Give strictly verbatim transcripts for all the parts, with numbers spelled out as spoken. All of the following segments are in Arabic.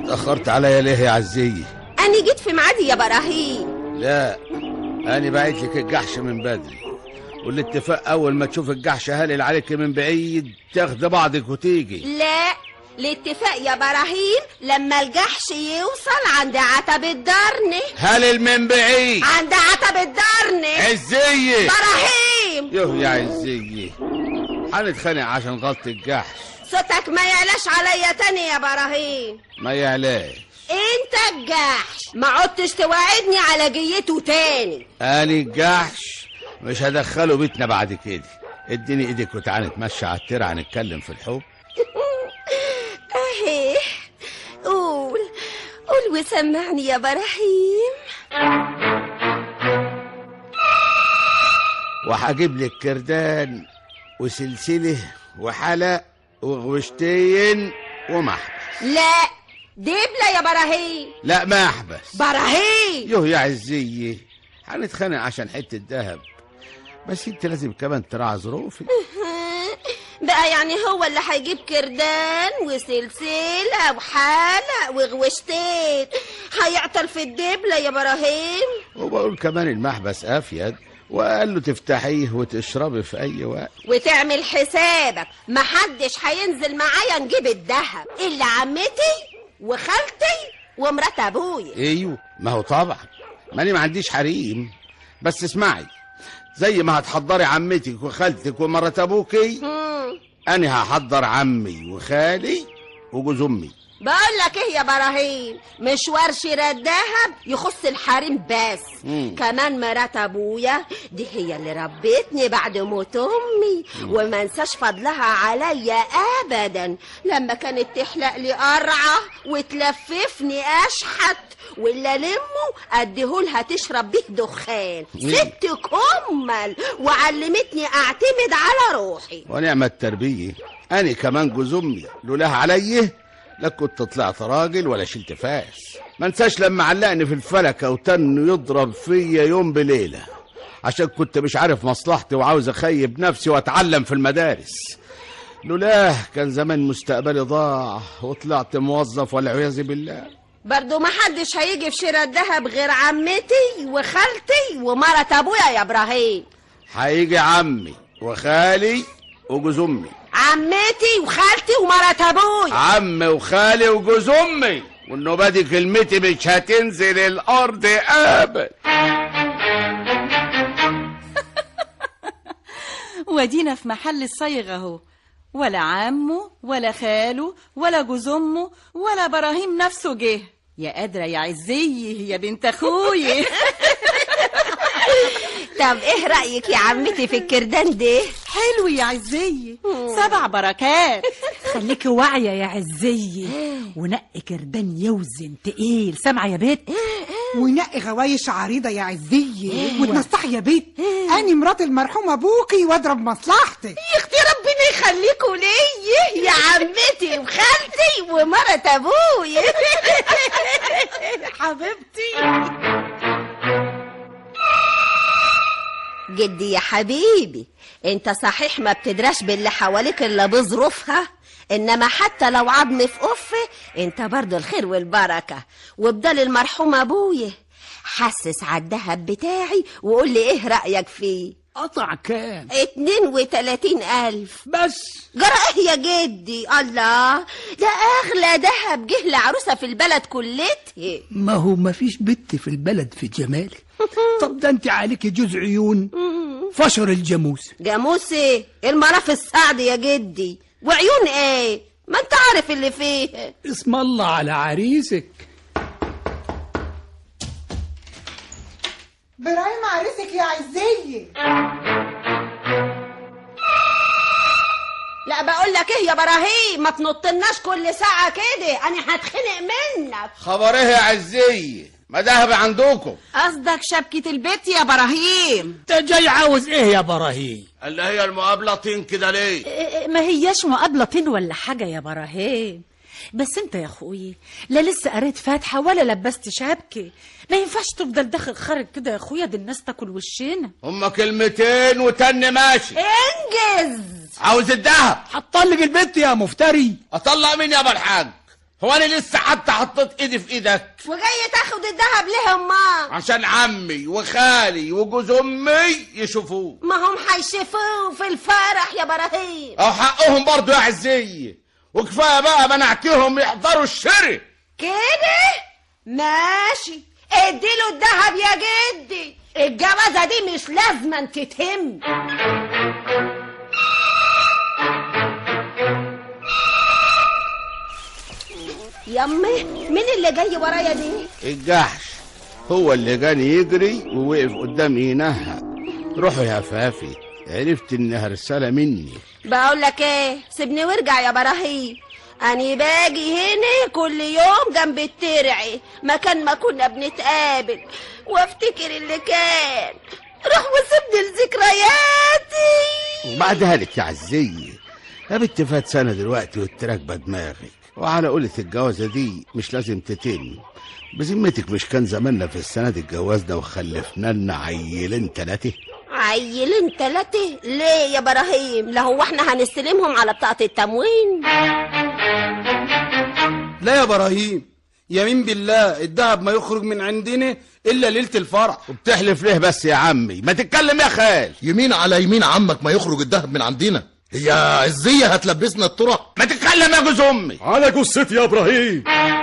اتأخرت عليا ليه يا عزية؟ أنا جيت في ميعادي يا براهيم. لا، أنا بعت لك الجحش من بدري، والاتفاق أول ما تشوف الجحش هالل عليك من بعيد تاخد بعضك وتيجي. لا، الاتفاق يا براهيم لما الجحش يوصل عند عتب الدرن. هالل من بعيد عند عتب الدرن. عزية براهيم. يوه يا عزية، هنتخانق عشان غلط الجحش. صوتك ما يعلاش عليا تاني يا براهيم. ما يعلاش. انت الجحش ما عدتش توعدني على جيته تاني. أنا الجحش مش هدخله بيتنا بعد كده. اديني ايدك وتعالى نتمشى على الترعة نتكلم في الحب. اهي قول قول وسمعني يا براهيم. وهجيب لك كردان وسلسلة وحلق وغوشتين ومحبس. لا، دبلة يا براهيم. لا محبس. براهيم. يوه يا عزية، هنتخانق عشان حتة دهب، بس انت لازم كمان تراعي ظروفك. بقى يعني هو اللي هيجيب كردان وسلسلة وحلق وغوشتين هيعطل في الدبلة يا براهيم؟ وبقول كمان المحبس أفيد، وقال له تفتحيه وتشربي في أي وقت. وتعمل حسابك محدش هينزل معايا نجيب الدهب إلا عمتي وخالتي ومرات أبويا. ايوه، ما هو طبعا ماني ما عنديش حريم، بس اسمعي، زي ما هتحضري عمتك وخالتك ومرات ابوكي، انا هحضر عمي وخالي وجوز امي. بقول لك ايه يا براهيم، مشوار شراء الذهب يخص الحريم بس. مم. كمان مرات ابويا دي هي اللي ربتني بعد موت امي، مم. وما انساش فضلها عليا ابدا لما كانت تحلق لي قرعه وتلففني اشحت، ولا لمه اديهولها تشرب بيه دخان. مم. ست كمل وعلمتني اعتمد على روحي. ونعم التربيه. انا كمان جوز امي لولاها عليا لا كنت طلعت راجل ولا شلت فاس. ما انساش لما علقني في الفلكه وتن يضرب فيا يوم بليله عشان كنت مش عارف مصلحتي وعاوز اخيب نفسي واتعلم في المدارس. لولاه كان زمان مستقبلي ضاع وطلعت موظف والعياذ بالله. برضو ما حدش هيجي في شراء الذهب غير عمتي وخالتي ومرات ابويا يا ابراهيم. هيجي عمي وخالي وجوز امي. عمتي وخالتي ومرات ابويا. عمي وخالي وجوز امي، والنوبه دي كلمتي مش هتنزل الارض ابدا. ودينا في محل الصيغ اهو، ولا عمه ولا خاله ولا جوز امه ولا براهيم نفسه جه. يا قادره يا عزيه يا بنت اخويا. طب ايه رأيك يا عمتي في الكردان ده؟ حلو يا عزية، سبع بركات. خليكي واعية يا عزية، ونقي كردان يوزن تقيل، سامعة يا بيت؟ ونقي غوايش عريضة يا عزية، وتنصحي يا بيت. أنا مرات المرحوم أبوكي واضرب مصلحتك. يا اختي ربنا يخليكوا ليا يا عمتي وخالتي ومرات أبويا. حبيبتي. جدي يا حبيبي، انت صحيح ما بتدراش باللي حواليك الا بظروفها، انما حتى لو عظم في قفه انت برضو الخير والبركه. وبدل المرحوم ابويا حسس على الدهب بتاعي وقول لي ايه رايك فيه. قطع كام؟ اتنين وتلاتين الف بس. جرى ايه يا جدي؟ الله، ده اغلى دهب جه لعروسه في البلد كلتها. ما هو ما فيش بنت في البلد في جمالك. طب ده انت عليك جوز عيون فشر الجاموس. جاموس ايه؟ المرافق السعد يا جدي، وعيون ايه؟ ما انت عارف اللي فيه. اسم الله على عريسك. برايم عريسك يا عزية. لا بقول لك ايه يا براهيم، ما تنطلناش كل ساعه كده، انا هتخنق منك. خبر ايه يا عزية؟ ما دهب عندكم؟ قصدك شبكة البيت يا براهيم؟ انت جاي عاوز ايه يا براهيم؟ اللي هي المقابلة طين كده ليه؟ ما هياش مقابلة طين ولا حاجة يا براهيم، بس انت يا اخوي لا لسه قريت فاتحة ولا لبست شبكة. ما ينفعش تفضل داخل خارج كده يا اخويا، دي الناس تاكل وشنا. هما كلمتين وتن ماشي. انجز. عاوز الدهب. هتطلق البنت يا مفتري. اطلق مين يا ابو الحاج؟ هو انا لسه حتى حطيت ايدي في ايدك؟ وجاي تاخد الذهب ليه امال؟ عشان عمي وخالي وجوز امي يشوفوه. ما هم هيشوفوه في الفرح يا براهيم. او حقهم برضو يا عزية، وكفايه بقى منعتهم يحضروا الشري كده. ماشي، اديله الذهب يا جدي، الجوازه دي مش لازما تتم. يمي مين اللي جاي ورايا دي؟ الجحش هو اللي كان يجري ووقف قدامي ينهق. روحوا يا فافي، عرفت انها رساله مني. بقول لك ايه، سيبني وارجع يا براهيم. أنا باجي هنا كل يوم جنب الترعي، مكان ما كنا بنتقابل وافتكر اللي كان. روح وسيبني لذكرياتي. وبعدها لك يا عزية يا بنت، فات سنة دلوقتي والتراكبة دماغك، وعلى قولة الجوازة دي مش لازم تتم. بذمتك مش كان زماننا في السنة دي اتجوزنا وخلفنا لنا عيلين تلاتة؟ عيلين تلاتة ليه يا براهيم؟ لا هو احنا هنستلمهم على بطاقة التموين؟ لا يا براهيم، يمين بالله الدهب ما يخرج من عندنا الا ليله الفرح. وبتحلف ليه بس يا عمي؟ ما تتكلم يا خال. يمين على يمين عمك ما يخرج الدهب من عندنا. هي عزية هتلبسنا الطرح؟ ما تتكلم يا جوز امي. على جثتي يا ابراهيم.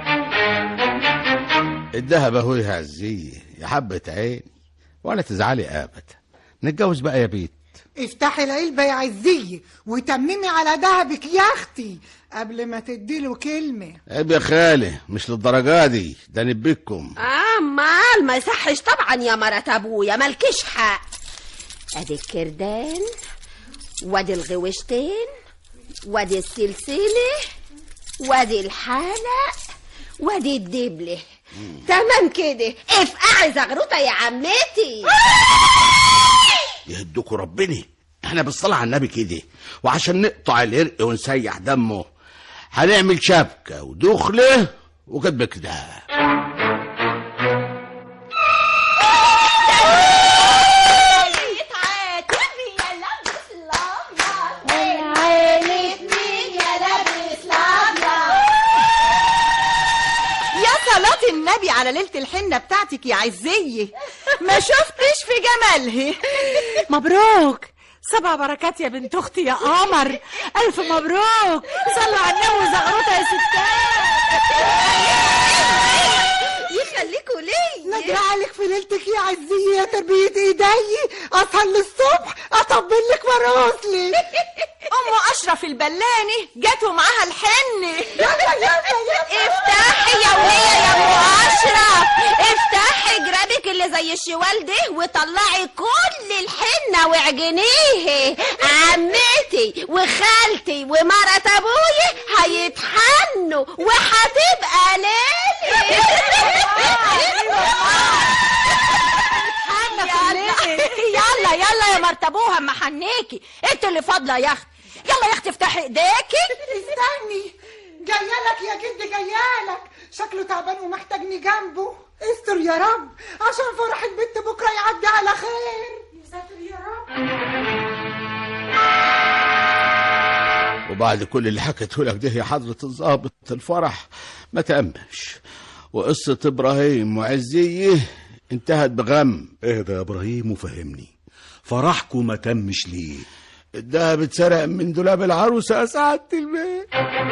الدهب اهو يا عزية يا حبة عيني، ولا تزعلي ابدا. نتجوز بقى يا بيت. افتحي العلبة يا عزية وتممي على دهبك يا اختي قبل ما تديله كلمة. عيب يا خالي، مش للدرجة دي، ده نبيكم. اه مال ما يصحش طبعا يا مرات ابويا، مالكش حق. ادي الكردان وادي الغوشتين وادي السلسلة وادي الحلق وادي الدبلة. تمام كده، افقعي زغروطة يا عمتي. يهدكوا ربنا، احنا بالصلاة على النبي كده، وعشان نقطع العرق ونسيح دمه هنعمل شبكة ودخلة وكتب كده. النبي على ليلة الحنة بتاعتك يا عزية، ما شفتش في جمالها. مبروك، سبع بركات يا بنت اختي يا قمر، الف مبروك. صلوا على النبي وزغروطه يا ستات. يخليكوا ليه ندري عليك في ليلتك يا عزية يا تربية ايدي، اسهر للصبح اطبل لك وارقصلك. ام اشرف البلاني جت ومعاها الحنة. يلا يلا يلا افتحي يا وليه يا ام اشرف، افتحي جرابك اللي زي الشوال ده وطلعي كل الحنة واعجنيه. عمتي وخالتي ومرات ابويا هيتحنوا وهتبقى ليلة. يلا يلا يا مرتبوها اما حنيكي، انت اللي فاضله يا اختي. يلا يا اختي افتحي ايديكي. استني، جايالك يا جد جايالك، شكله تعبان ومحتاجني جنبه. استر يا رب عشان فرح البنت بكره يعدي على خير. يا ساتر يا رب. وبعد كل اللي حكيته لك ده يا حضرة الضابط، الفرح ما تأمش، وقصة ابراهيم وعزية انتهت بغم. اهدى يا ابراهيم وفهمني، فرحكم ما تمش ليه؟ الدهب اتسرق من دولاب العروسة يا سعادة البيت.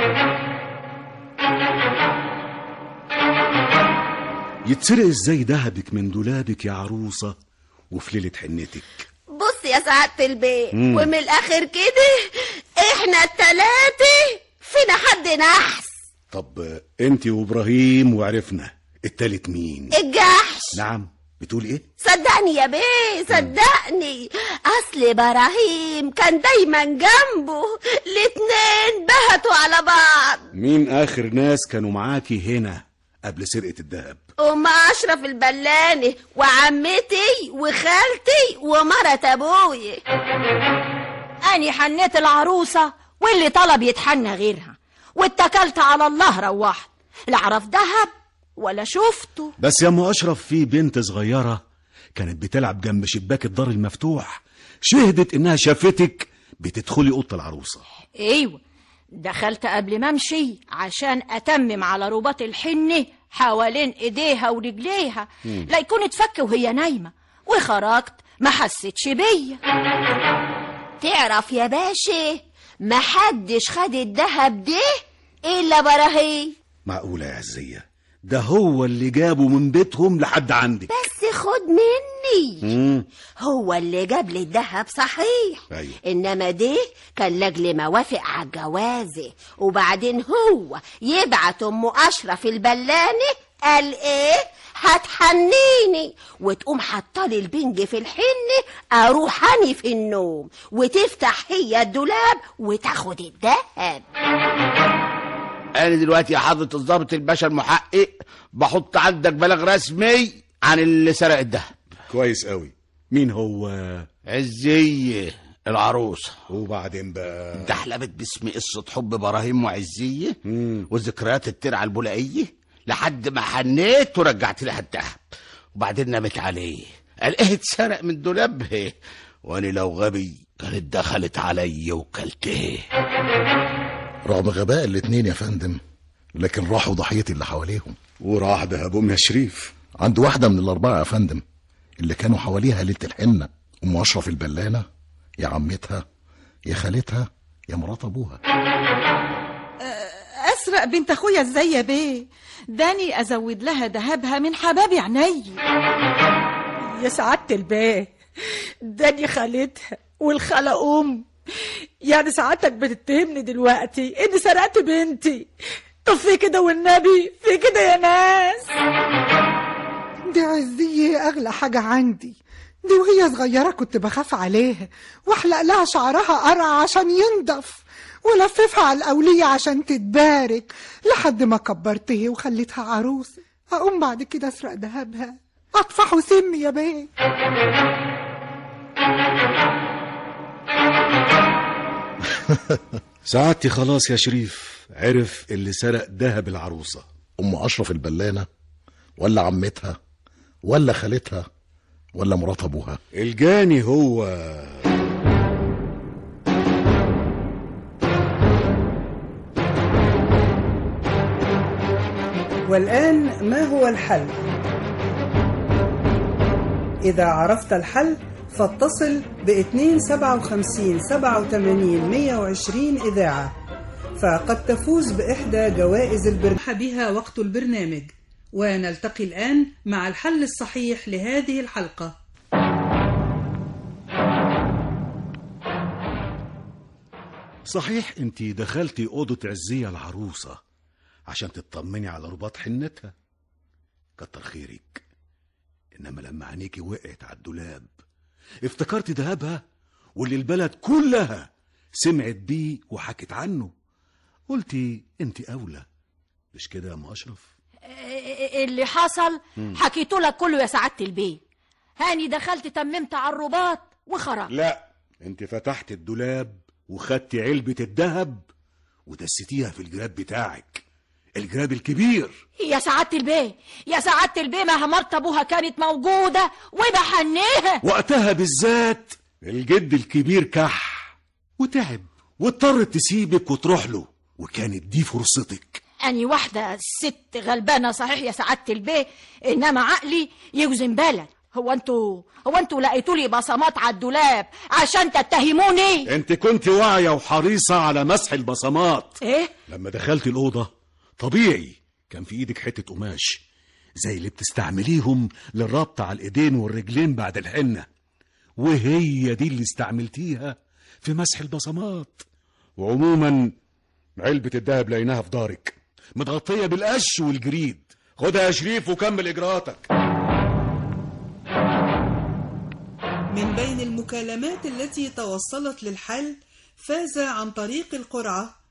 يتسرق ازاي دهبك من دولابك يا عروسة وفي ليلة حنتك؟ بص يا سعادة البيت، ومن الاخر كده احنا التلاتة فينا حد نحس. طب انت وابراهيم وعرفنا، التالت مين؟ الجحش. نعم، بتقول ايه؟ صدقني يا بيه صدقني، اصل ابراهيم كان دايما جنبه، الاتنين بهتوا على بعض. مين اخر ناس كانوا معاكي هنا قبل سرقة الدهب؟ ام اشرف البلاني وعمتي وخالتي ومرات ابويا. اني حنيت العروسة واللي طلب يتحنى غيرها، واتكلت على الله روحت، لا اعرف دهب ولا شفته. بس يا ام اشرف في بنت صغيرة كانت بتلعب جنب شباك الدار المفتوح، شهدت انها شافتك بتدخلي اوضه العروسة. ايوه، دخلت قبل ما امشي عشان اتمم على رباط الحنة حوالين ايديها ورجليها لا يكون اتفك وهي نايمة، وخرجت ما حسيتش بيا. تعرف يا باشا ما حدش خد الدهب ده الا براهين. معقولة يا عزية؟ ده هو اللي جابه من بيتهم لحد عندك. بس خد مني. مم. هو اللي جاب لي الدهب صحيح. أيوة. انما ده كان لاجل موافق على الجوازه، وبعدين هو يبعت ام اشرف البلاني قال ايه هتحنيني وتقوم حطالي البنج في الحنه، اروح اني في النوم وتفتح هي الدولاب وتاخد الدهب. انا دلوقتي يا حضرة الضابط الباشا المحقق بحط عندك بلاغ رسمي عن اللي سرق الدهب. كويس قوي. مين هو؟ عزية العروسة. وبعدين بقى انت حلبت باسم قصة حب براهيم وعزية وذكريات الترعة البولائية لحد ما حنيت ورجعت لها الدهب، وبعدين نامت عليه قال ايه اتسرق من دولابها، وانا لو غبي كانت دخلت علي وكلته. رغم غباء الاتنين يا فندم، لكن راحوا ضحيتي اللي حواليهم. وراح دهبهم يا شريف عند واحدة من الأربعة يا فندم اللي كانوا حواليها ليلة الحنة، أم أشرف البلانة، يا عمتها يا خالتها يا مرات أبوها. أسرق بنت أخويا ازاي يا بيه؟ داني أزود لها دهبها من حباب عيني. يا سعادة البيه، داني خالتها والخالة أم، يعني سعادتك بتتهمني دلوقتي إني سرقت بنتي؟ طب في كده والنبي، في كده يا ناس. دي عزية أغلى حاجة عندي، دي وهي صغيرة كنت بخاف عليها واحلق لها شعرها قرع عشان ينضف ولففها على الأولية عشان تتبارك لحد ما كبرتها وخليتها عروسة. أقوم بعد كده أسرق دهبها أطفحه سمي يا بيه. سعادتي خلاص يا شريف عرف اللي سرق دهب العروسة. أم أشرف البلانة ولا عمتها ولا خالتها ولا مرات أبوها؟ الجاني هو والآن ما هو الحل؟ إذا عرفت الحل فاتصل باتنين سبعة وخمسين سبعة وثمانين مية وعشرين إذاعة، فقد تفوز بإحدى جوائز البرنامج بها وقت البرنامج. ونلتقي الآن مع الحل الصحيح لهذه الحلقة. صحيح انت دخلتي أوضة عزية العروسة عشان تطمني على رباط حنتها، كتر خيرك. انما لما عينيكي وقعت على الدولاب افتكرت دهبها واللي البلد كلها سمعت بيه وحكت عنه، قلتي انت اولى، مش كده يا ام اشرف؟ اللي حصل حكيته لك كله يا سعادة البيه. هاني دخلت تممت على الرباط وخرج. لا، انت فتحت الدولاب وخدتي علبة الدهب ودستيها في الجراب بتاعك، الجراب الكبير. يا سعادة البيه، يا سعادة البيه، ما مرت ابوها كانت موجودة وبحنيها وقتها بالذات. الجد الكبير كح وتعب واضطرت تسيبك وتروح له، وكانت دي فرصتك. أني واحدة ست غلبانة صحيح يا سعادة البيه، إنما عقلي يوزن بالك. هو انتوا هو انتوا لقيتوا لي بصمات على الدولاب عشان تتهموني؟ انت كنت واعية وحريصة على مسح البصمات. ايه؟ لما دخلت الأوضة طبيعي كان في ايدك حتة قماش زي اللي بتستعمليهم للربط على الايدين والرجلين بعد الحنة، وهي دي اللي استعملتيها في مسح البصمات. وعموما علبة الدهب لقيناها في دارك متغطية بالقش والجريد. خدها يا شريف وكمل إجراءاتك. من بين المكالمات التي توصلت للحل فاز عن طريق القرعة